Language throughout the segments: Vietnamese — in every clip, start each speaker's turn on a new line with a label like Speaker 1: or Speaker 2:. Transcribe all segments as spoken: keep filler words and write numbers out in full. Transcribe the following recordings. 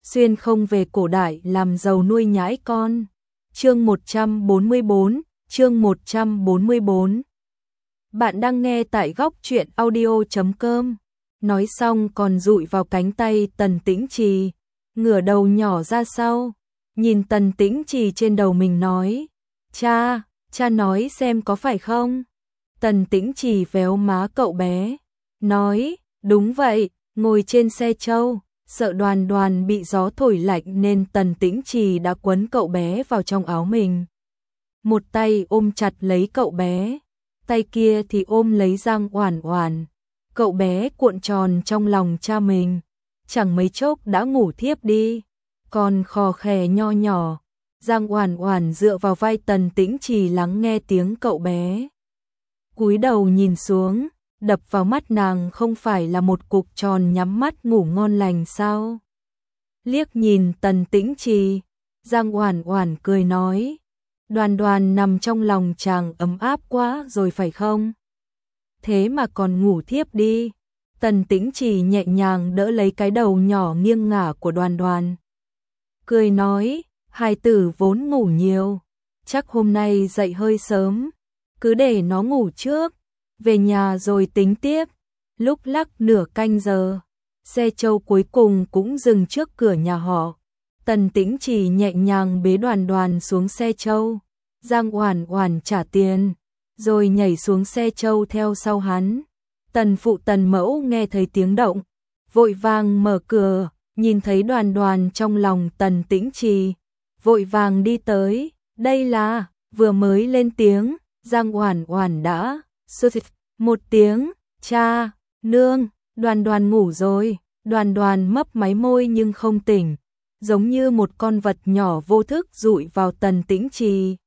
Speaker 1: xuyên không về cổ đại làm giàu nuôi nhãi con. Chương một trăm bốn mươi bốn, chương một trăm bốn mươi bốn. Bạn đang nghe tại góc truyện audio chấm com. Nói xong còn dụi vào cánh tay Tần Tĩnh Trì, ngửa đầu nhỏ ra sau, nhìn Tần Tĩnh Trì trên đầu mình nói, cha, cha nói xem có phải không? Tần Tĩnh Trì véo má cậu bé, nói, đúng vậy, ngồi trên xe trâu, sợ Đoàn Đoàn bị gió thổi lạnh nên Tần Tĩnh Trì đã quấn cậu bé vào trong áo mình. Một tay ôm chặt lấy cậu bé, tay kia thì ôm lấy Giang Oản Oản. Cậu bé cuộn tròn trong lòng cha mình, chẳng mấy chốc đã ngủ thiếp đi, còn khò khè nho nhỏ. Giang Oản Oản dựa vào vai Tần Tĩnh Trì lắng nghe tiếng cậu bé. Cúi đầu nhìn xuống, đập vào mắt nàng không phải là một cục tròn nhắm mắt ngủ ngon lành sao? Liếc nhìn Tần Tĩnh Trì, Giang Oản Oản cười nói, Đoàn Đoàn nằm trong lòng chàng ấm áp quá rồi phải không? Thế mà còn ngủ thiếp đi. Tần Tĩnh Trì nhẹ nhàng đỡ lấy cái đầu nhỏ nghiêng ngả của Đoàn Đoàn, cười nói, hài tử vốn ngủ nhiều, chắc hôm nay dậy hơi sớm, cứ để nó ngủ trước, về nhà rồi tính tiếp. Lúc lắc nửa canh giờ, xe trâu cuối cùng cũng dừng trước cửa nhà họ. Tần Tĩnh Trì nhẹ nhàng bế Đoàn Đoàn xuống xe trâu, Giang Oản Oản trả tiền, rồi nhảy xuống xe trâu theo sau hắn. Tần phụ Tần mẫu nghe thấy tiếng động, vội vàng mở cửa, nhìn thấy Đoàn Đoàn trong lòng Tần Tĩnh Trì, vội vàng đi tới, đây là, vừa mới lên tiếng, Giang Oản Oản đã sụt một tiếng, cha, nương, Đoàn Đoàn ngủ rồi. Đoàn Đoàn mấp máy môi nhưng không tỉnh, giống như một con vật nhỏ vô thức dụi vào Tần Tĩnh Trì,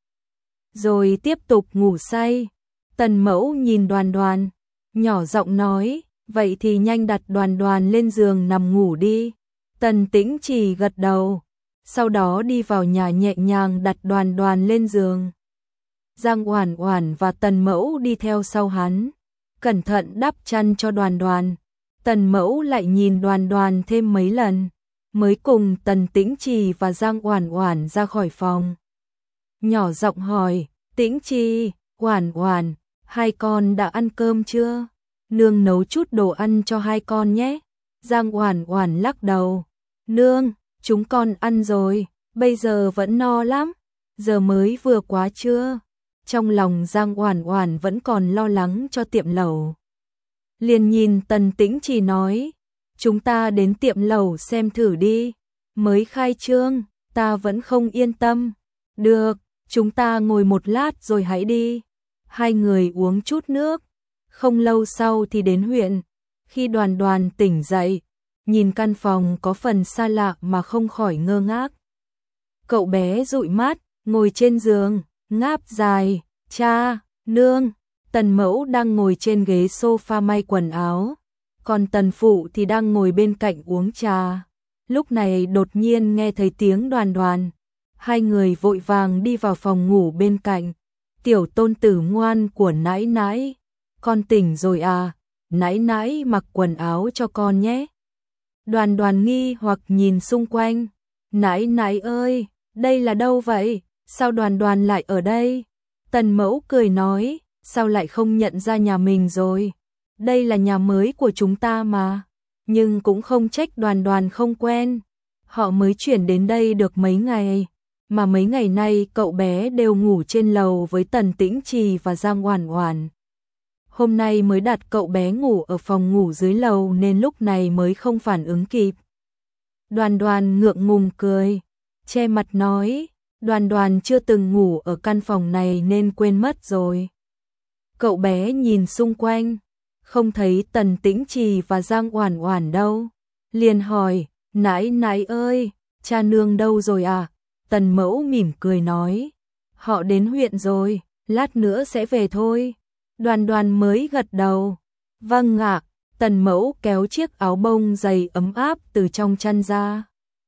Speaker 1: rồi tiếp tục ngủ say. Tần mẫu nhìn Đoàn Đoàn, nhỏ giọng nói, vậy thì nhanh đặt Đoàn Đoàn lên giường nằm ngủ đi. Tần Tĩnh Trì gật đầu, sau đó đi vào nhà nhẹ nhàng đặt Đoàn Đoàn lên giường. Giang Oản Oản và Tần mẫu đi theo sau hắn, cẩn thận đắp chăn cho Đoàn Đoàn. Tần mẫu lại nhìn Đoàn Đoàn thêm mấy lần, mới cùng Tần Tĩnh Trì và Giang Oản Oản ra khỏi phòng. Nhỏ giọng hỏi, Tĩnh Trì, Oản Oản, hai con đã ăn cơm chưa? Nương nấu chút đồ ăn cho hai con nhé. Giang Oản Oản lắc đầu, nương, chúng con ăn rồi, bây giờ vẫn no lắm, giờ mới vừa quá trưa. Trong lòng Giang Oản Oản vẫn còn lo lắng cho tiệm lẩu. Liền nhìn Tần Tĩnh Trì nói, chúng ta đến tiệm lẩu xem thử đi, mới khai trương, ta vẫn không yên tâm. Được, chúng ta ngồi một lát rồi hãy đi. Hai người uống chút nước, không lâu sau thì đến huyện. Khi Đoàn Đoàn tỉnh dậy, nhìn căn phòng có phần xa lạ mà không khỏi ngơ ngác. Cậu bé dụi mắt, ngồi trên giường, ngáp dài, cha, nương. Tần mẫu đang ngồi trên ghế sofa may quần áo, còn Tần phụ thì đang ngồi bên cạnh uống trà. Lúc này đột nhiên nghe thấy tiếng Đoàn Đoàn, hai người vội vàng đi vào phòng ngủ bên cạnh. Tiểu tôn tử ngoan của nãi nãi, con tỉnh rồi à, nãi nãi mặc quần áo cho con nhé. Đoàn Đoàn nghi hoặc nhìn xung quanh, nãi nãi ơi, đây là đâu vậy, sao Đoàn Đoàn lại ở đây? Tần mẫu cười nói, sao lại không nhận ra nhà mình rồi, đây là nhà mới của chúng ta mà. Nhưng cũng không trách Đoàn Đoàn không quen, họ mới chuyển đến đây được mấy ngày, mà mấy ngày nay cậu bé đều ngủ trên lầu với Tần Tĩnh Trì và Giang Oản Oản. Hôm nay mới đặt cậu bé ngủ ở phòng ngủ dưới lầu nên lúc này mới không phản ứng kịp. Đoàn Đoàn ngượng ngùng cười, che mặt nói, Đoàn Đoàn chưa từng ngủ ở căn phòng này nên quên mất rồi. Cậu bé nhìn xung quanh, không thấy Tần Tĩnh Trì và Giang Oản Oản đâu, liền hỏi, nãi nãi ơi, cha nương đâu rồi à? Tần mẫu mỉm cười nói, họ đến huyện rồi, lát nữa sẽ về thôi. Đoàn Đoàn mới gật đầu, vâng ạ. Tần mẫu kéo chiếc áo bông dày ấm áp từ trong chăn ra,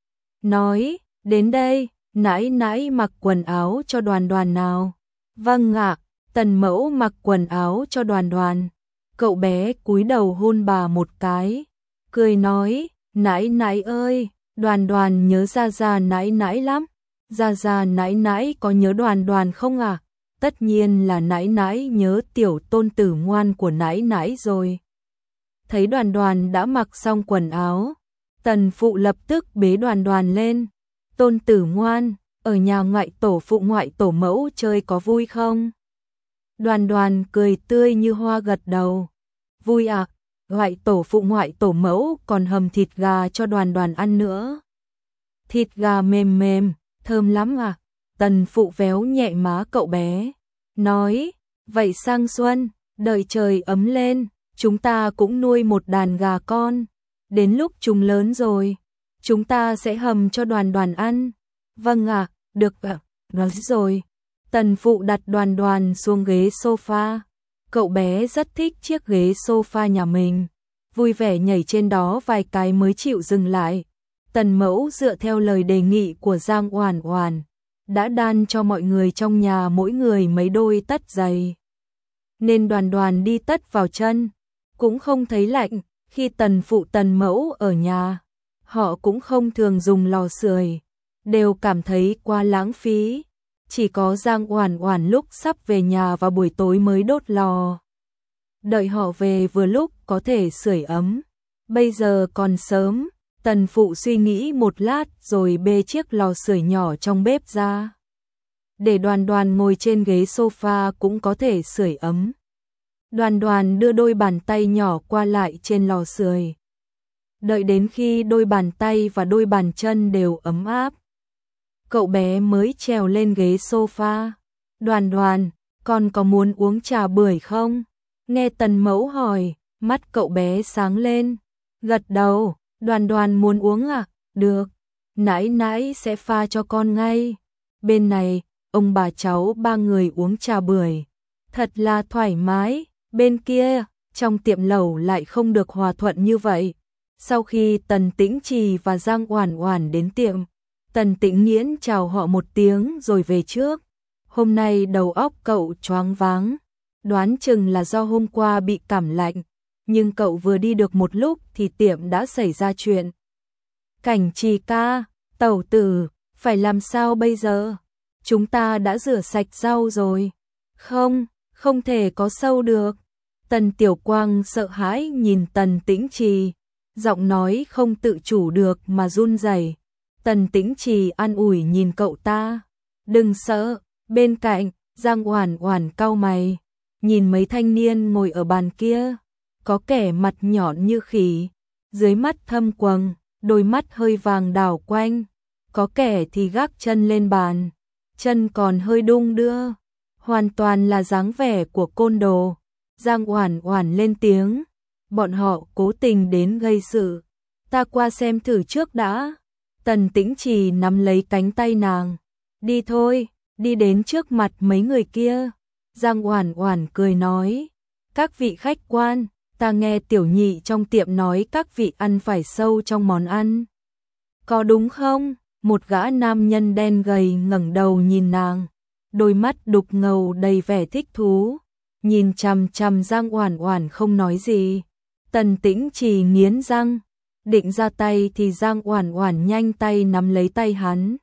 Speaker 1: nói, đến đây, nãi nãi mặc quần áo cho Đoàn Đoàn nào. Vâng ạ. Tần mẫu mặc quần áo cho Đoàn Đoàn. Cậu bé cúi đầu hôn bà một cái, cười nói, nãi nãi ơi, Đoàn Đoàn nhớ Gia Gia nãi nãi lắm. Gia Gia nãi nãi có nhớ Đoàn Đoàn không à? Tất nhiên là nãi nãi nhớ tiểu tôn tử ngoan của nãi nãi rồi. Thấy Đoàn Đoàn đã mặc xong quần áo, Tần phụ lập tức bế Đoàn Đoàn lên. Tôn tử ngoan, ở nhà ngoại tổ phụ ngoại tổ mẫu chơi có vui không? Đoàn Đoàn cười tươi như hoa gật đầu. Vui à, ngoại tổ phụ ngoại tổ mẫu còn hầm thịt gà cho Đoàn Đoàn ăn nữa. Thịt gà mềm mềm, thơm lắm à? Tần phụ véo nhẹ má cậu bé, nói, vậy sang xuân, đợi trời ấm lên, chúng ta cũng nuôi một đàn gà con. Đến lúc chúng lớn rồi, chúng ta sẽ hầm cho Đoàn Đoàn ăn. Vâng ạ, à, được ạ, à, nói rồi. Tần phụ đặt Đoàn Đoàn xuống ghế sofa. Cậu bé rất thích chiếc ghế sofa nhà mình, vui vẻ nhảy trên đó vài cái mới chịu dừng lại. Tần mẫu dựa theo lời đề nghị của Giang Oản Oản, đã đan cho mọi người trong nhà mỗi người mấy đôi tất giày. Nên Đoàn Đoàn đi tất vào chân, cũng không thấy lạnh. Khi tần phụ tần mẫu ở nhà, họ cũng không thường dùng lò sưởi, đều cảm thấy quá lãng phí. Chỉ có Giang Oản Oản lúc sắp về nhà vào buổi tối mới đốt lò. Đợi họ về vừa lúc có thể sưởi ấm. Bây giờ còn sớm, tần phụ suy nghĩ một lát rồi bê chiếc lò sưởi nhỏ trong bếp ra. Để Đoàn Đoàn ngồi trên ghế sofa cũng có thể sưởi ấm. Đoàn Đoàn đưa đôi bàn tay nhỏ qua lại trên lò sưởi. Đợi đến khi đôi bàn tay và đôi bàn chân đều ấm áp, cậu bé mới trèo lên ghế sofa. Đoàn Đoàn, con có muốn uống trà bưởi không? Nghe tần mẫu hỏi, mắt cậu bé sáng lên. Gật đầu, Đoàn Đoàn muốn uống à? Được, nãi nãi sẽ pha cho con ngay. Bên này, ông bà cháu ba người uống trà bưởi. Thật là thoải mái. Bên kia, trong tiệm lẩu lại không được hòa thuận như vậy. Sau khi Tần Tĩnh Trì và Giang Oản Oản đến tiệm, Tần Tĩnh Nghiễn chào họ một tiếng rồi về trước. Hôm nay đầu óc cậu choáng váng, đoán chừng là do hôm qua bị cảm lạnh, nhưng cậu vừa đi được một lúc thì tiệm đã xảy ra chuyện. Cảnh Trì ca, tẩu tử, phải làm sao bây giờ? Chúng ta đã rửa sạch rau rồi. Không, không thể có sâu được. Tần Tiểu Quang sợ hãi nhìn Tần Tĩnh Trì, giọng nói không tự chủ được mà run rẩy. Tần Tĩnh Trì an ủi nhìn cậu ta, đừng sợ. Bên cạnh, Giang Oản Oản cau mày, nhìn mấy thanh niên ngồi ở bàn kia, có kẻ mặt nhọn như khỉ, dưới mắt thâm quầng, đôi mắt hơi vàng đảo quanh, có kẻ thì gác chân lên bàn, chân còn hơi đung đưa, hoàn toàn là dáng vẻ của côn đồ. Giang Oản Oản lên tiếng, bọn họ cố tình đến gây sự, ta qua xem thử trước đã. Tần Tĩnh Trì nắm lấy cánh tay nàng, đi thôi, đi đến trước mặt mấy người kia. Giang Oản Oản cười nói, các vị khách quan, ta nghe tiểu nhị trong tiệm nói các vị ăn phải sâu trong món ăn. Có đúng không? Một gã nam nhân đen gầy ngẩng đầu nhìn nàng, đôi mắt đục ngầu đầy vẻ thích thú, nhìn chằm chằm Giang Oản Oản không nói gì. Tần Tĩnh Trì nghiến răng, định ra tay thì Giang Oản Oản nhanh tay nắm lấy tay hắn.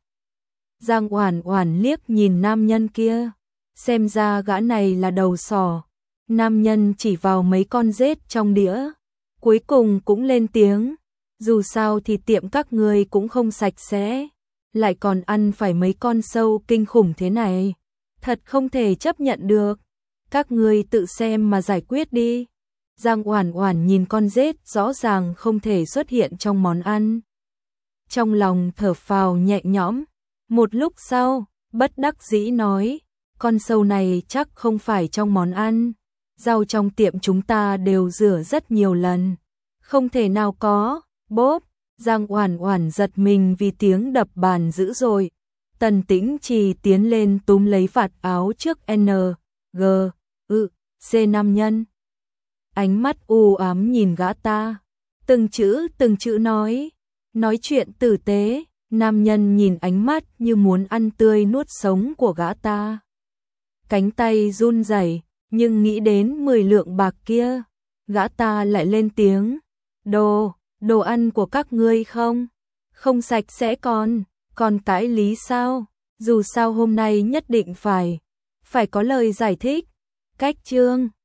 Speaker 1: Giang Oản Oản liếc nhìn nam nhân kia, xem ra gã này là đầu sỏ. Nam nhân chỉ vào mấy con rết trong đĩa, cuối cùng cũng lên tiếng, dù sao thì tiệm các ngươi cũng không sạch sẽ, lại còn ăn phải mấy con sâu kinh khủng thế này, thật không thể chấp nhận được, các ngươi tự xem mà giải quyết đi. Giang Oản Oản nhìn con rết rõ ràng không thể xuất hiện trong món ăn, trong lòng thở phào nhẹ nhõm. Một lúc sau, bất đắc dĩ nói, con sâu này chắc không phải trong món ăn, rau trong tiệm chúng ta đều rửa rất nhiều lần, không thể nào có. Bốp, Giang Oản Oản giật mình vì tiếng đập bàn dữ dội. Tần Tĩnh Trì tiến lên túm lấy vạt áo trước N, G, ư, C nam nhân. Ánh mắt u ám nhìn gã ta, từng chữ từng chữ nói, nói chuyện tử tế. Nam nhân nhìn ánh mắt như muốn ăn tươi nuốt sống của gã ta. Cánh tay run rẩy, nhưng nghĩ đến mười lượng bạc kia, gã ta lại lên tiếng, đồ, đồ ăn của các ngươi không? không sạch sẽ con, còn cãi lý sao? Dù sao hôm nay nhất định phải, phải có lời giải thích. Cách chương